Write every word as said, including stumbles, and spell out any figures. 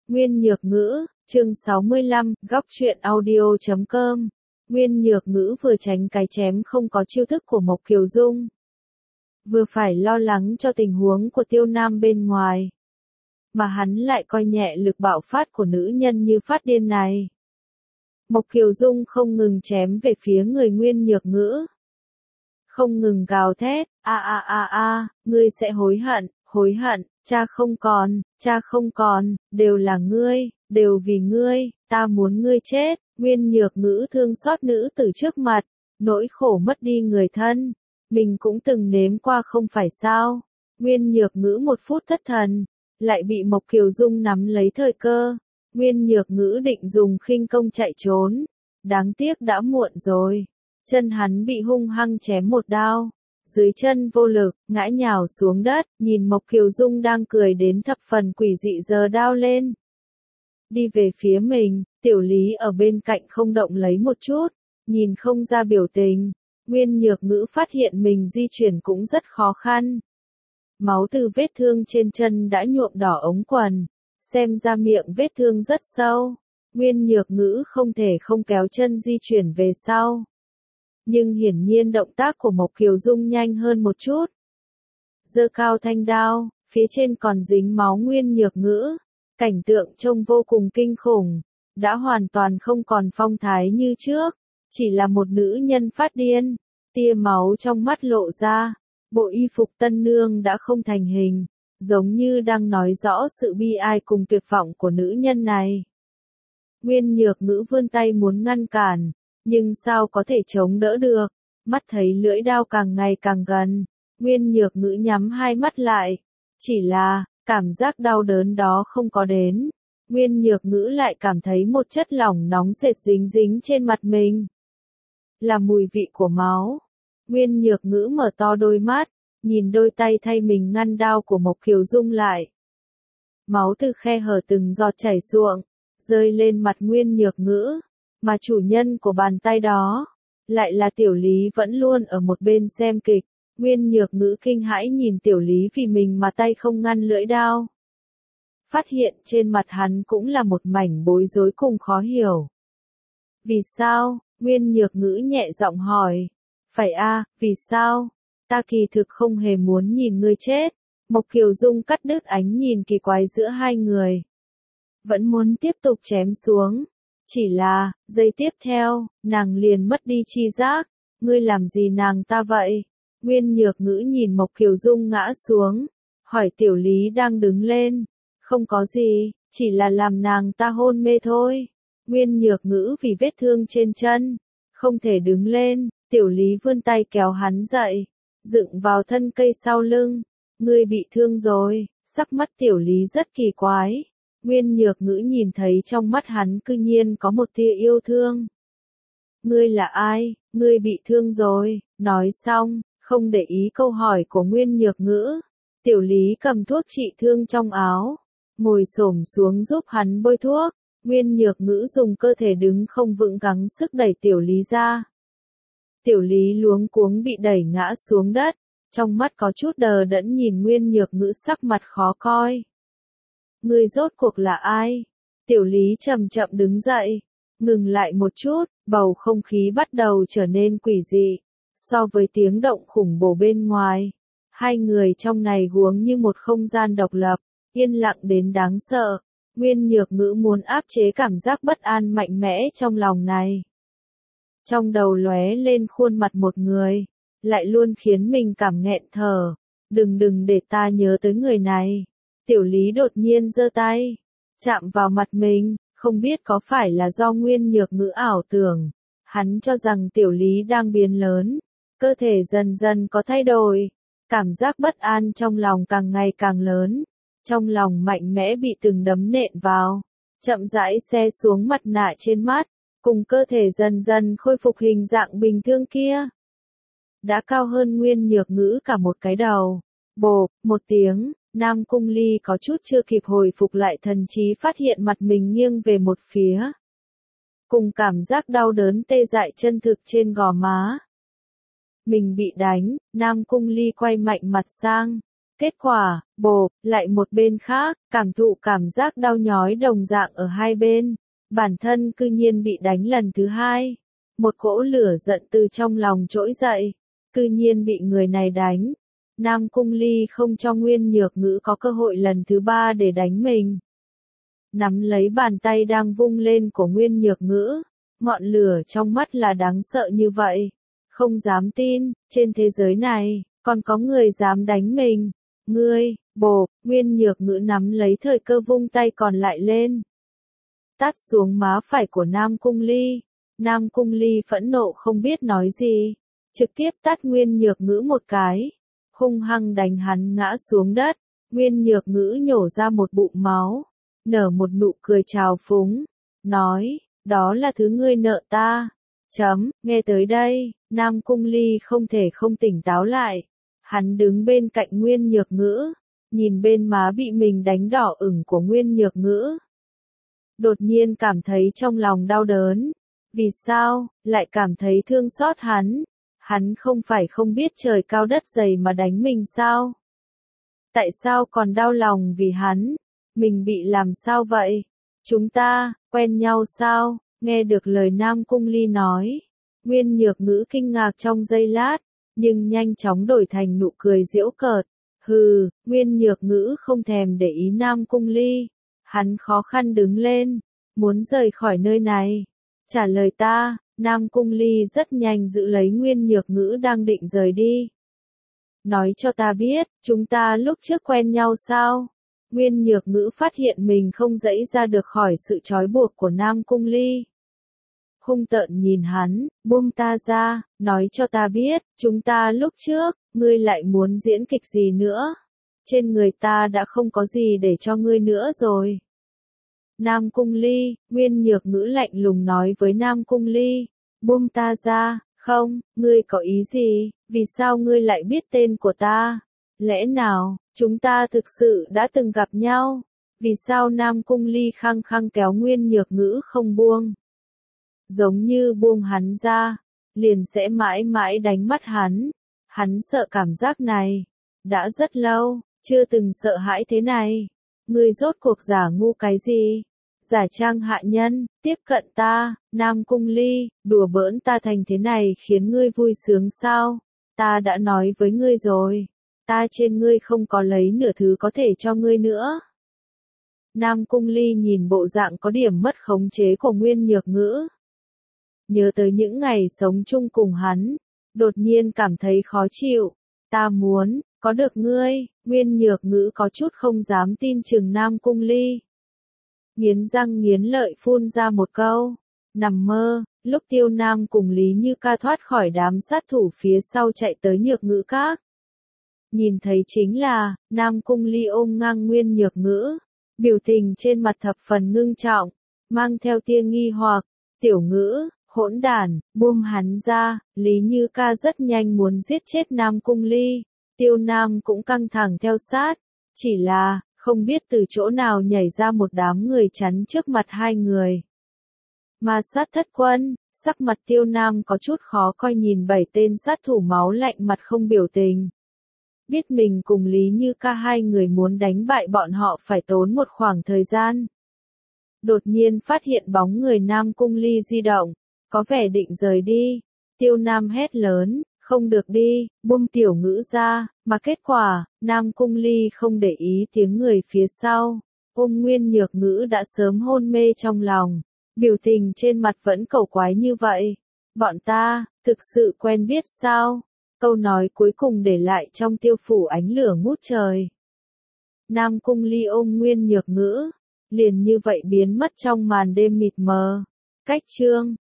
Nguyên Nhược Ngữ, chương sáu mươi lăm, góc truyện audio chấm com. Nguyên Nhược Ngữ vừa tránh cái chém không có chiêu thức của Mộc Kiều Dung, vừa phải lo lắng cho tình huống của Tiêu Nam bên ngoài. Mà hắn lại coi nhẹ lực bạo phát của nữ nhân như phát điên này. Mộc Kiều Dung không ngừng chém về phía người Nguyên Nhược Ngữ. Không ngừng gào thét, a a a a, ngươi sẽ hối hận, hối hận, cha không còn, cha không còn, đều là ngươi, đều vì ngươi, ta muốn ngươi chết. Nguyên Nhược Ngữ thương xót nữ tử trước mặt, nỗi khổ mất đi người thân, mình cũng từng nếm qua không phải sao. Nguyên Nhược Ngữ một phút thất thần, lại bị Mộc Kiều Dung nắm lấy thời cơ. Nguyên Nhược Ngữ định dùng khinh công chạy trốn, đáng tiếc đã muộn rồi. Chân hắn bị hung hăng chém một đao, dưới chân vô lực, ngã nhào xuống đất, nhìn Mộc Kiều Dung đang cười đến thập phần quỷ dị giơ đao lên. Đi về phía mình, Tiểu Lý ở bên cạnh không động lấy một chút, nhìn không ra biểu tình. Nguyên Nhược Ngữ phát hiện mình di chuyển cũng rất khó khăn. Máu từ vết thương trên chân đã nhuộm đỏ ống quần, xem ra miệng vết thương rất sâu. Nguyên Nhược Ngữ không thể không kéo chân di chuyển về sau. Nhưng hiển nhiên động tác của Mộc Kiều Dung nhanh hơn một chút. Giơ cao thanh đao, phía trên còn dính máu Nguyên Nhược Ngữ. Cảnh tượng trông vô cùng kinh khủng, đã hoàn toàn không còn phong thái như trước, chỉ là một nữ nhân phát điên, tia máu trong mắt lộ ra, bộ y phục tân nương đã không thành hình, giống như đang nói rõ sự bi ai cùng tuyệt vọng của nữ nhân này. Nguyên Nhược Ngữ vươn tay muốn ngăn cản, nhưng sao có thể chống đỡ được, mắt thấy lưỡi đao càng ngày càng gần, Nguyên Nhược Ngữ nhắm hai mắt lại, chỉ là, cảm giác đau đớn đó không có đến. Nguyên Nhược Ngữ lại cảm thấy một chất lỏng nóng sệt dính dính trên mặt mình. Là mùi vị của máu. Nguyên Nhược Ngữ mở to đôi mắt, nhìn đôi tay thay mình ngăn đao của Mộc Kiều Dung lại. Máu từ khe hở từng giọt chảy ruộng, rơi lên mặt Nguyên Nhược Ngữ, mà chủ nhân của bàn tay đó, lại là Tiểu Lý vẫn luôn ở một bên xem kịch. Nguyên Nhược Ngữ kinh hãi nhìn Tiểu Lý vì mình mà tay không ngăn lưỡi đao. Phát hiện trên mặt hắn cũng là một mảnh bối rối cùng khó hiểu. Vì sao? Nguyên Nhược Ngữ nhẹ giọng hỏi. Phải a, vì sao? Ta kỳ thực không hề muốn nhìn ngươi chết. Mộc Kiều Dung cắt đứt ánh nhìn kỳ quái giữa hai người. Vẫn muốn tiếp tục chém xuống. Chỉ là, giây tiếp theo, nàng liền mất đi chi giác. Ngươi làm gì nàng ta vậy? Nguyên Nhược Ngữ nhìn Mộc Kiều Dung ngã xuống, hỏi Tiểu Lý đang đứng lên. Không có gì, chỉ là làm nàng ta hôn mê thôi. Nguyên Nhược Ngữ vì vết thương trên chân, không thể đứng lên, Tiểu Lý vươn tay kéo hắn dậy, dựng vào thân cây sau lưng. Ngươi bị thương rồi, sắc mắt Tiểu Lý rất kỳ quái. Nguyên Nhược Ngữ nhìn thấy trong mắt hắn cư nhiên có một tia yêu thương. Ngươi là ai, ngươi bị thương rồi, nói xong. Không để ý câu hỏi của Nguyên Nhược Ngữ, Tiểu Lý cầm thuốc trị thương trong áo, ngồi xổm xuống giúp hắn bôi thuốc. Nguyên Nhược Ngữ dùng cơ thể đứng không vững gắng sức đẩy Tiểu Lý ra. Tiểu Lý luống cuống bị đẩy ngã xuống đất, trong mắt có chút đờ đẫn nhìn Nguyên Nhược Ngữ sắc mặt khó coi. Ngươi rốt cuộc là ai? Tiểu Lý chậm chậm đứng dậy, ngừng lại một chút, bầu không khí bắt đầu trở nên quỷ dị. So với tiếng động khủng bố bên ngoài, hai người trong này huống như một không gian độc lập, yên lặng đến đáng sợ. Nguyên Nhược Ngữ muốn áp chế cảm giác bất an mạnh mẽ trong lòng này. Trong đầu lóe lên khuôn mặt một người, lại luôn khiến mình cảm nghẹn thở. Đừng đừng để ta nhớ tới người này. Tiểu Lý đột nhiên giơ tay, chạm vào mặt mình, không biết có phải là do Nguyên Nhược Ngữ ảo tưởng. Hắn cho rằng Tiểu Lý đang biến lớn. Cơ thể dần dần có thay đổi, cảm giác bất an trong lòng càng ngày càng lớn, trong lòng mạnh mẽ bị từng đấm nện vào, chậm rãi xe xuống mặt nạ trên mắt, cùng cơ thể dần dần khôi phục hình dạng bình thường kia. Đã cao hơn Nguyên Nhược Ngữ cả một cái đầu. Bộp, một tiếng, Nam Cung Ly có chút chưa kịp hồi phục lại thần trí phát hiện mặt mình nghiêng về một phía. Cùng cảm giác đau đớn tê dại chân thực trên gò má. Mình bị đánh, Nam Cung Ly quay mạnh mặt sang, Kết quả, bộp, lại một bên khác, cảm thụ cảm giác đau nhói đồng dạng ở hai bên. Bản thân cư nhiên bị đánh lần thứ hai. Một cỗ lửa giận từ trong lòng trỗi dậy. Cư nhiên bị người này đánh. Nam Cung Ly không cho Nguyên Nhược Ngữ có cơ hội lần thứ ba để đánh mình. Nắm lấy bàn tay đang vung lên của Nguyên Nhược Ngữ. Ngọn lửa trong mắt là đáng sợ như vậy. Không dám tin, trên thế giới này, còn có người dám đánh mình. Ngươi, bộp, Nguyên Nhược Ngữ nắm lấy thời cơ vung tay còn lại lên. Tát xuống má phải của Nam Cung Ly. Nam Cung Ly phẫn nộ không biết nói gì. Trực tiếp tát Nguyên Nhược Ngữ một cái. Hung hăng đánh hắn ngã xuống đất. Nguyên Nhược Ngữ nhổ ra một bụng máu. Nở một nụ cười trào phúng. Nói, đó là thứ ngươi nợ ta. Chấm, nghe tới đây, Nam Cung Ly không thể không tỉnh táo lại. Hắn đứng bên cạnh Nguyên Nhược Ngữ. Nhìn bên má bị mình đánh đỏ ửng của Nguyên Nhược Ngữ. Đột nhiên cảm thấy trong lòng đau đớn. Vì sao, lại cảm thấy thương xót hắn? Hắn không phải không biết trời cao đất dày mà đánh mình sao? Tại sao còn đau lòng vì hắn? Mình bị làm sao vậy? Chúng ta, quen nhau sao? Nghe được lời Nam Cung Ly nói. Nguyên Nhược Ngữ kinh ngạc trong giây lát, nhưng nhanh chóng đổi thành nụ cười giễu cợt. Hừ, Nguyên Nhược Ngữ không thèm để ý Nam Cung Ly. Hắn khó khăn đứng lên, muốn rời khỏi nơi này. Trả lời ta, Nam Cung Ly rất nhanh giữ lấy Nguyên Nhược Ngữ đang định rời đi. Nói cho ta biết, chúng ta lúc trước quen nhau sao? Nguyên Nhược Ngữ phát hiện mình không dãy ra được khỏi sự trói buộc của Nam Cung Ly. Hung tợn nhìn hắn, buông ta ra, nói cho ta biết, chúng ta lúc trước, ngươi lại muốn diễn kịch gì nữa? Trên người ta đã không có gì để cho ngươi nữa rồi. Nam Cung Ly, Nguyên Nhược Ngữ lạnh lùng nói với Nam Cung Ly, buông ta ra, không, ngươi có ý gì, vì sao ngươi lại biết tên của ta? Lẽ nào, chúng ta thực sự đã từng gặp nhau? Vì sao Nam Cung Ly khăng khăng kéo Nguyên Nhược Ngữ không buông? Giống như buông hắn ra, liền sẽ mãi mãi đánh mất hắn. Hắn sợ cảm giác này. Đã rất lâu, chưa từng sợ hãi thế này. Ngươi rốt cuộc giả ngu cái gì? Giả trang hạ nhân, tiếp cận ta, Nam Cung Ly, đùa bỡn ta thành thế này khiến ngươi vui sướng sao? Ta đã nói với ngươi rồi. Ta trên ngươi không có lấy nửa thứ có thể cho ngươi nữa. Nam Cung Ly nhìn bộ dạng có điểm mất khống chế của Nguyên Nhược Ngữ. Nhớ tới những ngày sống chung cùng hắn, đột nhiên cảm thấy khó chịu. Ta muốn, có được ngươi, Nguyên Nhược Ngữ có chút không dám tin chừng Nam Cung Ly. Nghiến răng nghiến lợi phun ra một câu. Nằm mơ, lúc Tiêu Nam cùng Lý Như Ca thoát khỏi đám sát thủ phía sau chạy tới Nhược Ngữ Các. Nhìn thấy chính là, Nam Cung Ly ôm ngang Nguyên Nhược Ngữ. Biểu tình trên mặt thập phần ngưng trọng, mang theo tia nghi hoặc. Tiểu Ngữ, hỗn đản, buông hắn ra. Lý Như Ca rất nhanh muốn giết chết Nam Cung Ly. Tiêu Nam cũng căng thẳng theo sát. Chỉ là, không biết từ chỗ nào nhảy ra một đám người chắn trước mặt hai người. Ma sát thất quân, sắc mặt Tiêu Nam có chút khó coi nhìn bảy tên sát thủ máu lạnh mặt không biểu tình. Biết mình cùng Lý Như Ca hai người muốn đánh bại bọn họ phải tốn một khoảng thời gian. Đột nhiên phát hiện bóng người Nam Cung Ly di động, có vẻ định rời đi. Tiêu Nam hét lớn, không được đi, buông Tiểu Ngữ ra, mà kết quả, Nam Cung Ly không để ý tiếng người phía sau. Ôm Nguyên Nhược Ngữ đã sớm hôn mê trong lòng, biểu tình trên mặt vẫn cẩu quái như vậy. Bọn ta, thực sự quen biết sao? Câu nói cuối cùng để lại trong Tiêu phủ ánh lửa ngút trời. Nam Cung Ly ôm Nguyên Nhược Ngữ, liền như vậy biến mất trong màn đêm mịt mờ. Cách chương